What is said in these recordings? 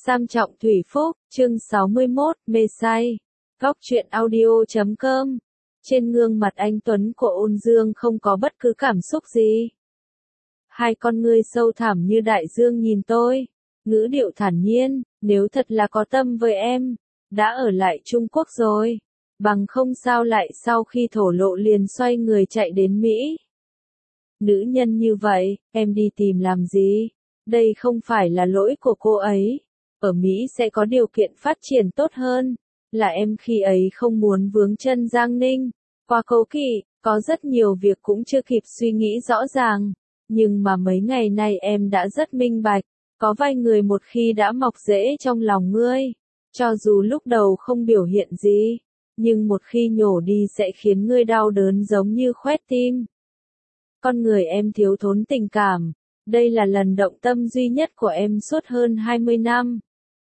Sam Trọng Thủy Phúc, chương 61, mê say. Góc truyện audio.com. Trên gương mặt anh Tuấn của Ôn Dương không có bất cứ cảm xúc gì. Hai con ngươi sâu thẳm như đại dương nhìn tôi, ngữ điệu thản nhiên, nếu thật là có tâm với em, đã ở lại Trung Quốc rồi, bằng không sao lại sau khi thổ lộ liền xoay người chạy đến Mỹ. Nữ nhân như vậy, em đi tìm làm gì? Đây không phải là lỗi của cô ấy. Ở Mỹ sẽ có điều kiện phát triển tốt hơn, là em khi ấy không muốn vướng chân Giang Ninh. Qua cố kỵ, có rất nhiều việc cũng chưa kịp suy nghĩ rõ ràng, nhưng mà mấy ngày nay em đã rất minh bạch, có vài người một khi đã mọc rễ trong lòng ngươi, cho dù lúc đầu không biểu hiện gì, nhưng một khi nhổ đi sẽ khiến ngươi đau đớn giống như khoét tim. Con người em thiếu thốn tình cảm, đây là lần động tâm duy nhất của em suốt hơn 20 năm.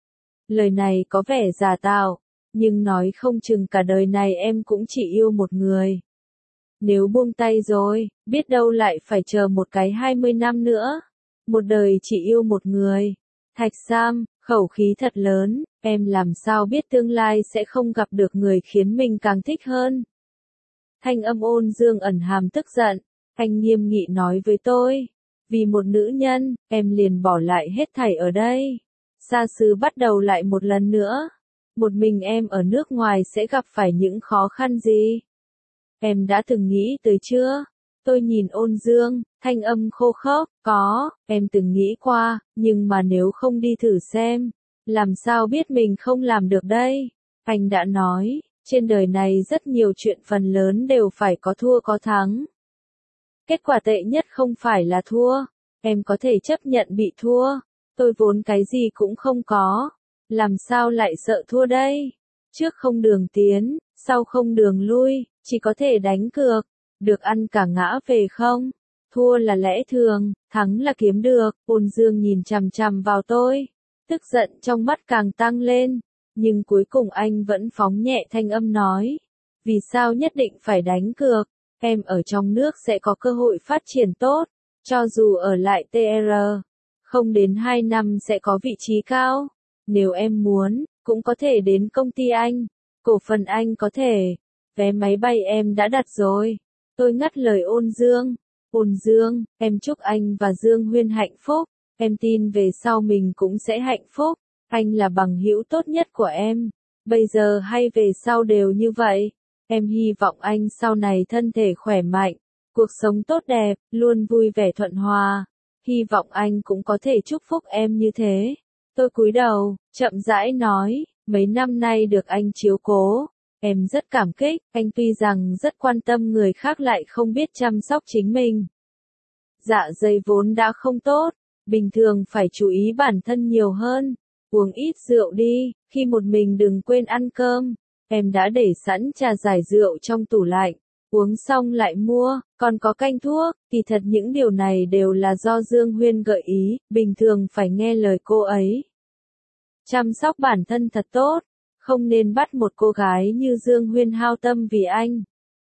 Lời này có vẻ giả tạo, nhưng nói không chừng cả đời này em cũng chỉ yêu một người. Nếu buông tay rồi, biết đâu lại phải chờ một cái 20 năm nữa. Một đời chỉ yêu một người. Thạch Sam, khẩu khí thật lớn, em làm sao biết tương lai sẽ không gặp được người khiến mình càng thích hơn. Thanh âm Ôn Dương ẩn hàm tức giận, anh nghiêm nghị nói với tôi. Vì một nữ nhân, em liền bỏ lại hết thảy ở đây. Xa xứ bắt đầu lại một lần nữa. Một mình em ở nước ngoài sẽ gặp phải những khó khăn gì? Em đã từng nghĩ tới chưa? Tôi nhìn Ôn Dương, thanh âm khô khốc, có, em từng nghĩ qua, nhưng mà nếu không đi thử xem, làm sao biết mình không làm được đây? Anh đã nói, trên đời này rất nhiều chuyện phần lớn đều phải có thua có thắng. Kết quả tệ nhất không phải là thua, em có thể chấp nhận bị thua. Tôi vốn cái gì cũng không có, làm sao lại sợ thua đây? Trước không đường tiến, sau không đường lui, chỉ có thể đánh cược, được ăn cả ngã về không? Thua là lẽ thường, thắng là kiếm được. Ôn Dương nhìn chằm chằm vào tôi, tức giận trong mắt càng tăng lên, nhưng cuối cùng anh vẫn phóng nhẹ thanh âm nói, vì sao nhất định phải đánh cược? Em ở trong nước sẽ có cơ hội phát triển tốt, cho dù ở lại TR. Không đến 2 năm sẽ có vị trí cao. Nếu em muốn, cũng có thể đến công ty anh. Cổ phần anh có thể. Vé máy bay em đã đặt rồi. Tôi ngắt lời Ôn Dương. Ôn Dương, em chúc anh và Dương Huyên hạnh phúc. Em tin về sau mình cũng sẽ hạnh phúc. Anh là bằng hữu tốt nhất của em. Bây giờ hay về sau đều như vậy. Em hy vọng anh sau này thân thể khỏe mạnh, cuộc sống tốt đẹp, luôn vui vẻ thuận hòa. Hy vọng anh cũng có thể chúc phúc em như thế. Tôi cúi đầu, chậm rãi nói, mấy năm nay được anh chiếu cố, em rất cảm kích, anh tuy rằng rất quan tâm người khác lại không biết chăm sóc chính mình. Dạ dày vốn đã không tốt, bình thường phải chú ý bản thân nhiều hơn, uống ít rượu đi, khi một mình đừng quên ăn cơm, em đã để sẵn trà giải rượu trong tủ lạnh. Uống xong lại mua, còn có canh thuốc, kỳ thật những điều này đều là do Dương Huyên gợi ý, bình thường phải nghe lời cô ấy. Chăm sóc bản thân thật tốt, không nên bắt một cô gái như Dương Huyên hao tâm vì anh.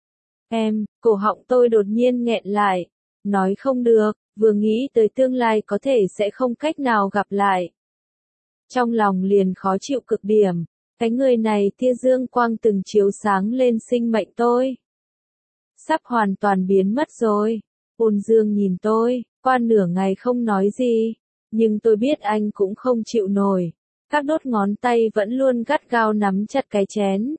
Em, cổ họng tôi đột nhiên nghẹn lại, nói không được, vừa nghĩ tới tương lai có thể sẽ không cách nào gặp lại. Trong lòng liền khó chịu cực điểm, cái người này tia dương quang từng chiếu sáng lên sinh mệnh tôi. Sắp hoàn toàn biến mất rồi. Ôn Dương nhìn tôi, qua nửa ngày không nói gì, nhưng tôi biết anh cũng không chịu nổi. Các đốt ngón tay vẫn luôn gắt gao nắm chặt cái chén.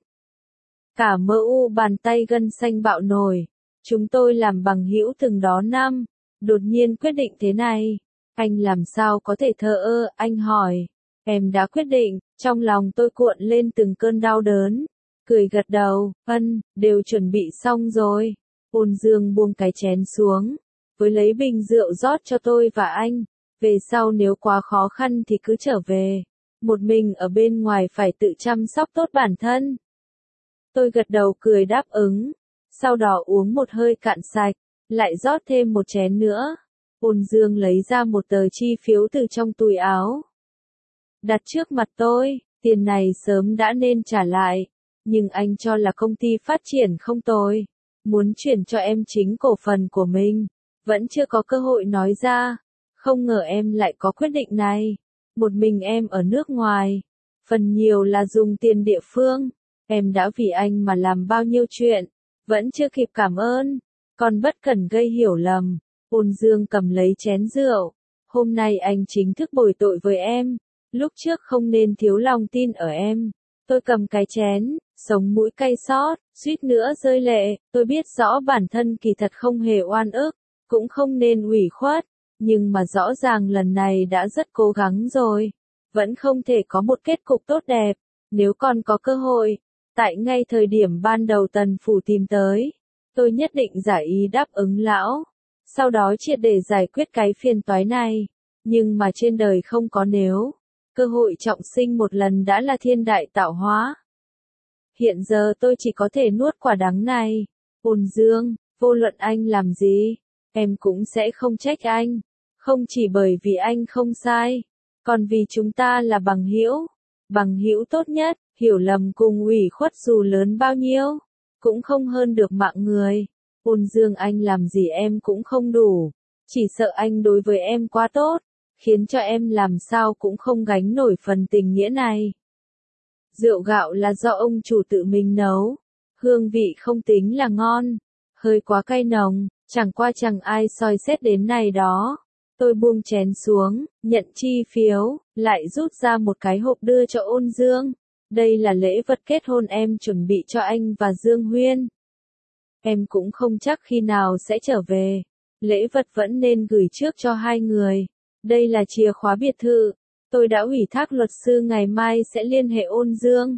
Cả mơ u bàn tay gân xanh bạo nổi. Chúng tôi làm bằng hữu từng đó năm, đột nhiên quyết định thế này. Anh làm sao có thể thờ ơ, anh hỏi. Em đã quyết định, trong lòng tôi cuộn lên từng cơn đau đớn. Cười gật đầu, đều chuẩn bị xong rồi. Ôn Dương buông cái chén xuống, với lấy bình rượu rót cho tôi và anh. Về sau nếu quá khó khăn thì cứ trở về. Một mình ở bên ngoài phải tự chăm sóc tốt bản thân. Tôi gật đầu cười đáp ứng. Sau đó uống một hơi cạn sạch, lại rót thêm một chén nữa. Ôn Dương lấy ra một tờ chi phiếu từ trong túi áo. Đặt trước mặt tôi, tiền này sớm đã nên trả lại. Nhưng anh cho là công ty phát triển không tồi. Muốn chuyển cho em chính cổ phần của mình. Vẫn chưa có cơ hội nói ra. Không ngờ em lại có quyết định này. Một mình em ở nước ngoài, phần nhiều là dùng tiền địa phương. Em đã vì anh mà làm bao nhiêu chuyện, vẫn chưa kịp cảm ơn, còn bất cần gây hiểu lầm. Ôn Dương cầm lấy chén rượu. Hôm nay anh chính thức bồi tội với em. Lúc trước không nên thiếu lòng tin ở em. Tôi cầm cái chén, sống mũi cay xót, suýt nữa rơi lệ. Tôi biết rõ bản thân kỳ thật không hề oan ức, cũng không nên ủy khuất. Nhưng mà rõ ràng lần này đã rất cố gắng rồi. Vẫn không thể có một kết cục tốt đẹp. Nếu còn có cơ hội, tại ngay thời điểm ban đầu Tần Phủ tìm tới, tôi nhất định giả ý đáp ứng lão. Sau đó triệt để giải quyết cái phiền toái này. Nhưng mà trên đời không có nếu. Cơ hội trọng sinh một lần đã là thiên đại tạo hóa. Hiện giờ tôi chỉ có thể nuốt quả đắng này. Ôn Dương, vô luận anh làm gì, em cũng sẽ không trách anh. Không chỉ bởi vì anh không sai, còn vì chúng ta là bằng hữu. Bằng hữu tốt nhất, hiểu lầm cùng ủy khuất dù lớn bao nhiêu, cũng không hơn được mạng người. Ôn Dương, anh làm gì em cũng không đủ. Chỉ sợ anh đối với em quá tốt, khiến cho em làm sao cũng không gánh nổi phần tình nghĩa này. Rượu gạo là do ông chủ tự mình nấu. Hương vị không tính là ngon, hơi quá cay nồng, chẳng qua chẳng ai soi xét đến này đó. Tôi buông chén xuống, nhận chi phiếu, lại rút ra một cái hộp đưa cho Ôn Dương. Đây là lễ vật kết hôn em chuẩn bị cho anh và Dương Huyên. Em cũng không chắc khi nào sẽ trở về. Lễ vật vẫn nên gửi trước cho hai người. Đây là chìa khóa biệt thự. Tôi đã ủy thác luật sư ngày mai sẽ liên hệ Ôn Dương.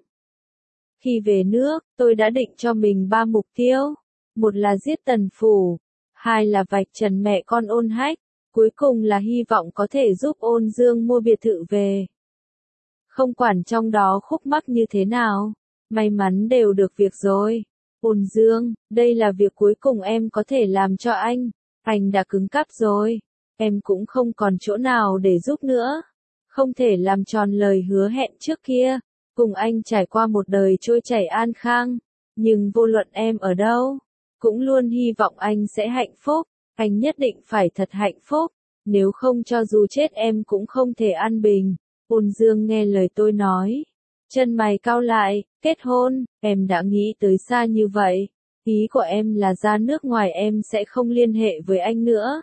Khi về nước, tôi đã định cho mình 3 mục tiêu. Một là giết Tần Phủ. Hai là vạch trần mẹ con Ôn Hách. Cuối cùng là hy vọng có thể giúp Ôn Dương mua biệt thự về. Không quản trong đó khúc mắc như thế nào, may mắn đều được việc rồi. Ôn Dương, đây là việc cuối cùng em có thể làm cho anh đã cứng cáp rồi. Em cũng không còn chỗ nào để giúp nữa. Không thể làm tròn lời hứa hẹn trước kia, cùng anh trải qua một đời trôi chảy an khang. Nhưng vô luận em ở đâu, cũng luôn hy vọng anh sẽ hạnh phúc. Anh nhất định phải thật hạnh phúc, nếu không cho dù chết em cũng không thể an bình. Ôn Dương nghe lời tôi nói, chân mày cau lại. Kết hôn, em đã nghĩ tới xa như vậy. Ý của em là ra nước ngoài em sẽ không liên hệ với anh nữa.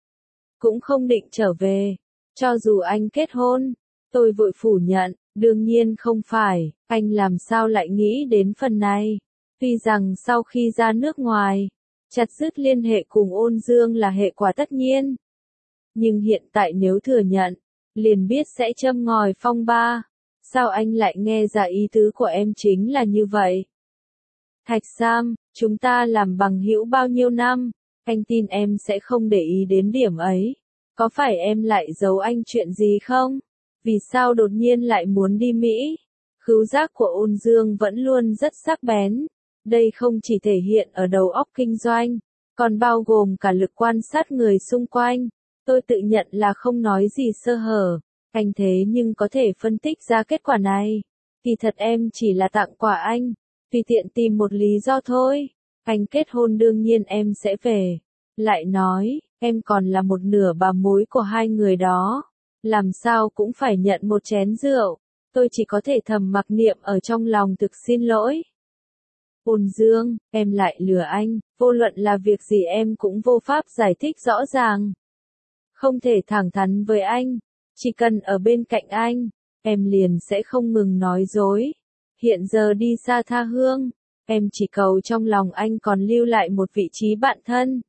Cũng không định trở về, cho dù anh kết hôn. Tôi vội phủ nhận, đương nhiên không phải, anh làm sao lại nghĩ đến phần này. Tuy rằng sau khi ra nước ngoài, chặt dứt liên hệ cùng Ôn Dương là hệ quả tất nhiên. Nhưng hiện tại nếu thừa nhận, liền biết sẽ châm ngòi phong ba. Sao anh lại nghe ra ý tứ của em chính là như vậy? Thạch Sam, chúng ta làm bằng hữu bao nhiêu năm, anh tin em sẽ không để ý đến điểm ấy. Có phải em lại giấu anh chuyện gì không? Vì sao đột nhiên lại muốn đi Mỹ? Khứu giác của Ôn Dương vẫn luôn rất sắc bén. Đây không chỉ thể hiện ở đầu óc kinh doanh, còn bao gồm cả lực quan sát người xung quanh. Tôi tự nhận là không nói gì sơ hở. Anh thế nhưng có thể phân tích ra kết quả này. Kỳ thật em chỉ là tặng quà anh, tùy tiện tìm một lý do thôi. Anh kết hôn đương nhiên em sẽ về. Lại nói, em còn là một nửa bà mối của hai người đó. Làm sao cũng phải nhận một chén rượu. Tôi chỉ có thể thầm mặc niệm ở trong lòng thực xin lỗi. Ôn Dương, em lại lừa anh, vô luận là việc gì em cũng vô pháp giải thích rõ ràng. Không thể thẳng thắn với anh. Chỉ cần ở bên cạnh anh, em liền sẽ không ngừng nói dối. Hiện giờ đi xa tha hương, em chỉ cầu trong lòng anh còn lưu lại một vị trí bạn thân.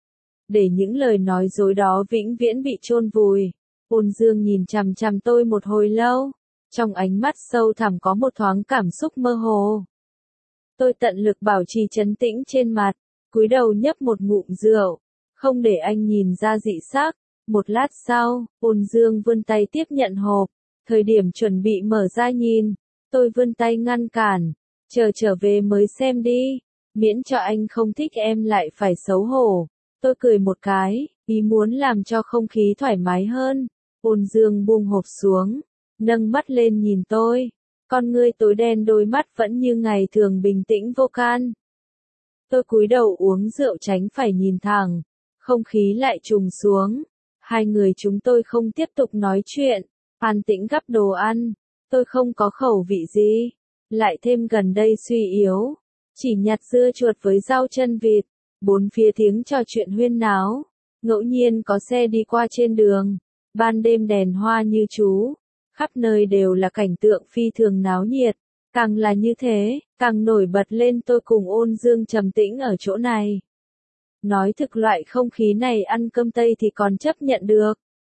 Để những lời nói dối đó vĩnh viễn bị chôn vùi. Ôn Dương nhìn chằm chằm tôi một hồi lâu. Trong ánh mắt sâu thẳm có một thoáng cảm xúc mơ hồ. Tôi tận lực bảo trì trấn tĩnh trên mặt, cúi đầu nhấp một ngụm rượu, không để anh nhìn ra dị sắc. Một lát sau, Ôn Dương vươn tay tiếp nhận hộp. Thời điểm chuẩn bị mở ra nhìn, tôi vươn tay ngăn cản. Chờ trở về mới xem đi, miễn cho anh không thích em lại phải xấu hổ. Tôi cười một cái, ý muốn làm cho không khí thoải mái hơn. Ôn Dương buông hộp xuống, nâng mắt lên nhìn tôi. Con ngươi tối đen, đôi mắt vẫn như ngày thường bình tĩnh vô can. Tôi cúi đầu uống rượu tránh phải nhìn thẳng. Không khí lại trùng xuống. Hai người chúng tôi không tiếp tục nói chuyện. an tĩnh gắp đồ ăn. Tôi không có khẩu vị gì. Lại thêm gần đây suy yếu. Chỉ nhặt dưa chuột với rau chân vịt. Bốn phía tiếng trò chuyện huyên náo. Ngẫu nhiên có xe đi qua trên đường. Ban đêm đèn hoa như chú. Khắp nơi đều là cảnh tượng phi thường náo nhiệt. Càng là như thế, càng nổi bật lên tôi cùng Ôn Dương trầm tĩnh ở chỗ này. Nói thực loại không khí này ăn cơm Tây thì còn chấp nhận được.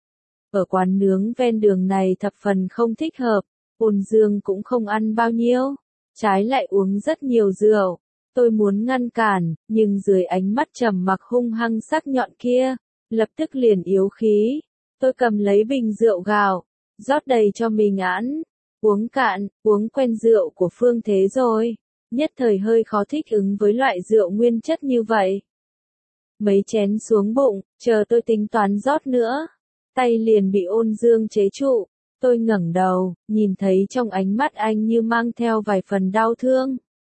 Ở quán nướng ven đường này thập phần không thích hợp, Ôn Dương cũng không ăn bao nhiêu, trái lại uống rất nhiều rượu. Tôi muốn ngăn cản, nhưng dưới ánh mắt trầm mặc hung hăng sắc nhọn kia, lập tức liền yếu khí. Tôi cầm lấy bình rượu gạo, rót đầy cho mình ẵn. Uống cạn, uống quen rượu của Phương Thế rồi, nhất thời hơi khó thích ứng với loại rượu nguyên chất như vậy. Mấy chén xuống bụng, chờ tôi tính toán rót nữa, tay liền bị Ôn Dương chế trụ. Tôi ngẩng đầu, nhìn thấy trong ánh mắt anh như mang theo vài phần đau thương.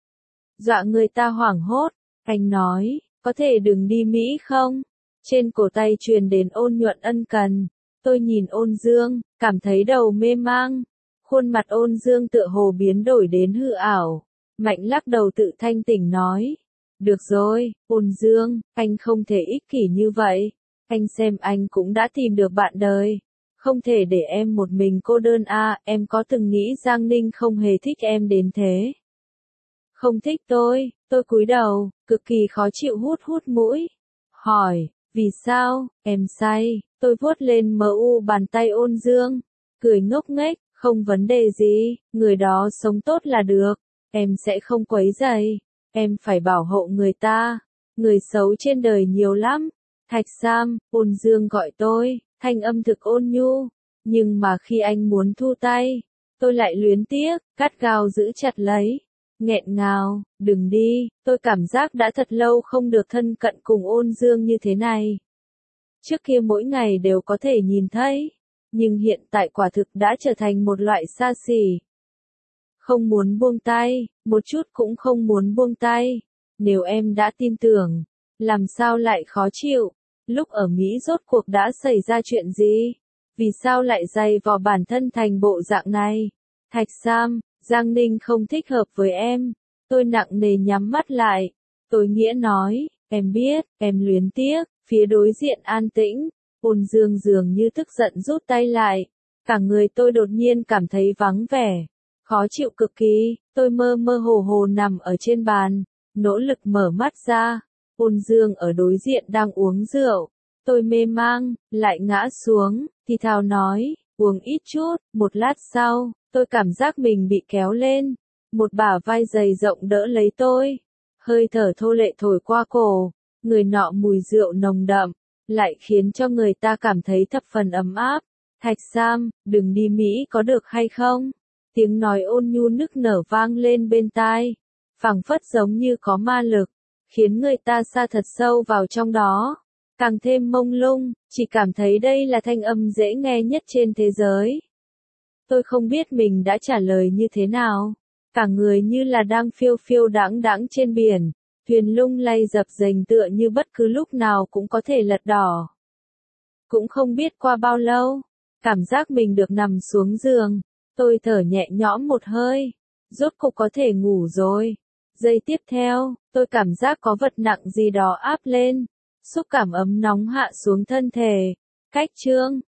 Dọa người ta hoảng hốt, anh nói, có thể đừng đi Mỹ không? Trên cổ tay truyền đến ôn nhuận ân cần. Tôi nhìn Ôn Dương, cảm thấy đầu mê mang. Khuôn mặt Ôn Dương tựa hồ biến đổi đến hư ảo. Mạnh lắc đầu tự thanh tỉnh nói. Được rồi, Ôn Dương, anh không thể ích kỷ như vậy. Anh xem anh cũng đã tìm được bạn đời. Không thể để em một mình cô đơn à, em có từng nghĩ Giang Ninh không hề thích em đến thế. Không thích tôi cúi đầu, cực kỳ khó chịu hút mũi. Hỏi, vì sao, em say, tôi vuốt lên bàn tay Ôn Dương. Cười ngốc nghếch, không vấn đề gì, người đó sống tốt là được. Em sẽ không quấy rầy, em phải bảo hộ người ta. Người xấu trên đời nhiều lắm. Thạch Sam, Ôn Dương gọi tôi, thanh âm thực ôn nhu. Nhưng mà khi anh muốn thu tay, tôi lại luyến tiếc, gắt gao giữ chặt lấy. Nghẹn ngào, đừng đi, tôi cảm giác đã thật lâu không được thân cận cùng Ôn Dương như thế này. Trước kia mỗi ngày đều có thể nhìn thấy, nhưng hiện tại quả thực đã trở thành một loại xa xỉ. Không muốn buông tay, một chút cũng không muốn buông tay. Nếu em đã tin tưởng, làm sao lại khó chịu? Lúc ở Mỹ rốt cuộc đã xảy ra chuyện gì? Vì sao lại dày vò bản thân thành bộ dạng này? Thạch Sam, Giang Ninh không thích hợp với em. Tôi nặng nề nhắm mắt lại. Tôi nghĩa nói, em biết, em luyến tiếc. Phía đối diện an tĩnh, Ôn Dương dường như tức giận rút tay lại. Cả người tôi đột nhiên cảm thấy vắng vẻ, khó chịu cực kỳ. Tôi mơ mơ hồ hồ nằm ở trên bàn, nỗ lực mở mắt ra. Ôn Dương ở đối diện đang uống rượu. Tôi mê mang, lại ngã xuống, thì thào nói, uống ít chút. Một lát sau, tôi cảm giác mình bị kéo lên. Một bả vai dày rộng đỡ lấy tôi. Hơi thở thô lệ thổi qua cổ. Người nọ mùi rượu nồng đậm, lại khiến cho người ta cảm thấy thập phần ấm áp. Thạch Sam, đừng đi Mỹ có được hay không? Tiếng nói ôn nhu nức nở vang lên bên tai. Phảng phất giống như có ma lực, khiến người ta sa thật sâu vào trong đó. Càng thêm mông lung, chỉ cảm thấy đây là thanh âm dễ nghe nhất trên thế giới. Tôi không biết mình đã trả lời như thế nào. Cả người như là đang phiêu phiêu đãng đãng trên biển. Thuyền lung lay dập dềnh tựa như bất cứ lúc nào cũng có thể lật đổ. Cũng không biết qua bao lâu, cảm giác mình được nằm xuống giường. Tôi thở nhẹ nhõm một hơi. Rốt cục có thể ngủ rồi. Giây tiếp theo, tôi cảm giác có vật nặng gì đó áp lên. Xúc cảm ấm nóng hạ xuống thân thể. Cách chương.